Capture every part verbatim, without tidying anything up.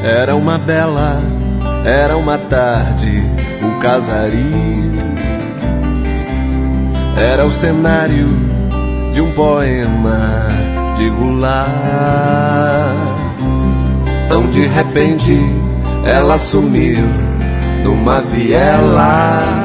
Era uma bela, era uma tarde, o casario era o cenário de um poema de Goulart. Tão de repente ela sumiu numa viela,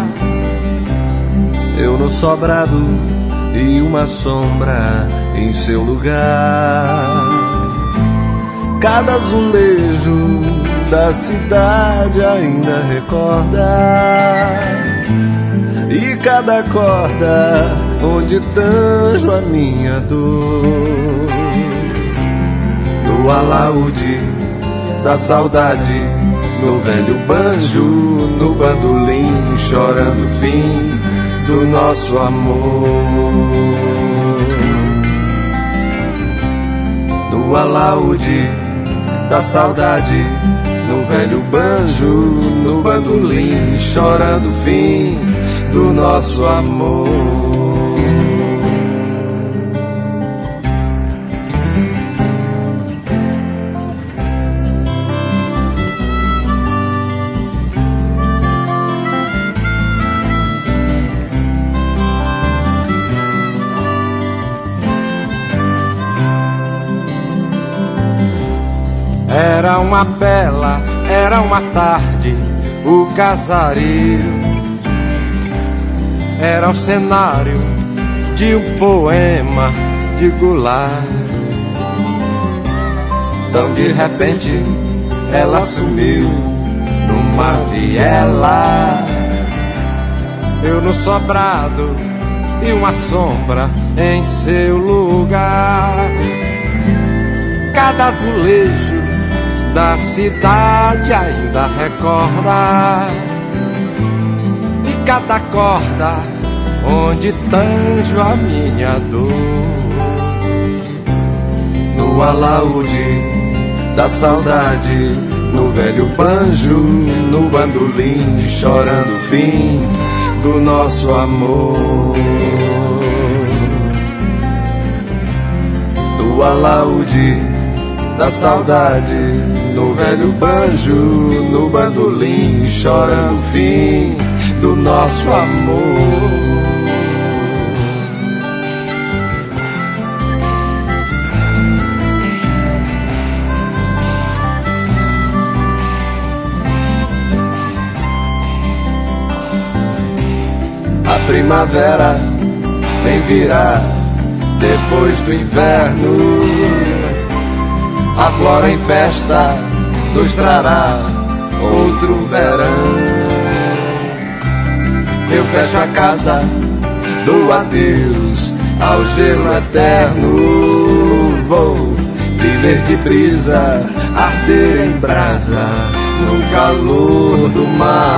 eu no sobrado e uma sombra em seu lugar. Cada azulejo da cidade ainda recorda, e cada corda onde tanjo a minha dor. No alaúde da saudade, no velho banjo, no bandolim, chorando o fim do nosso amor. No alaúde da saudade, no velho banjo, no bandolim, chorando o fim do nosso amor. Era uma bela, era uma tarde, o casario era o cenário de um poema de Goulart. Tão de repente ela sumiu numa viela, eu no sobrado e uma sombra em seu lugar. Cada azulejo da cidade ainda recorda, e cada corda onde tanjo a minha dor. No alaúde da saudade, no velho banjo, no bandolim, chorando o fim do nosso amor. No alaúde da saudade, no velho banjo, no bandolim, chorando o fim do nosso amor. A primavera vem virá depois do inverno, a flora em festa nos trará outro verão. Eu fecho a casa, dou adeus ao gelo eterno. Vou viver de brisa, arder em brasa no calor do mar.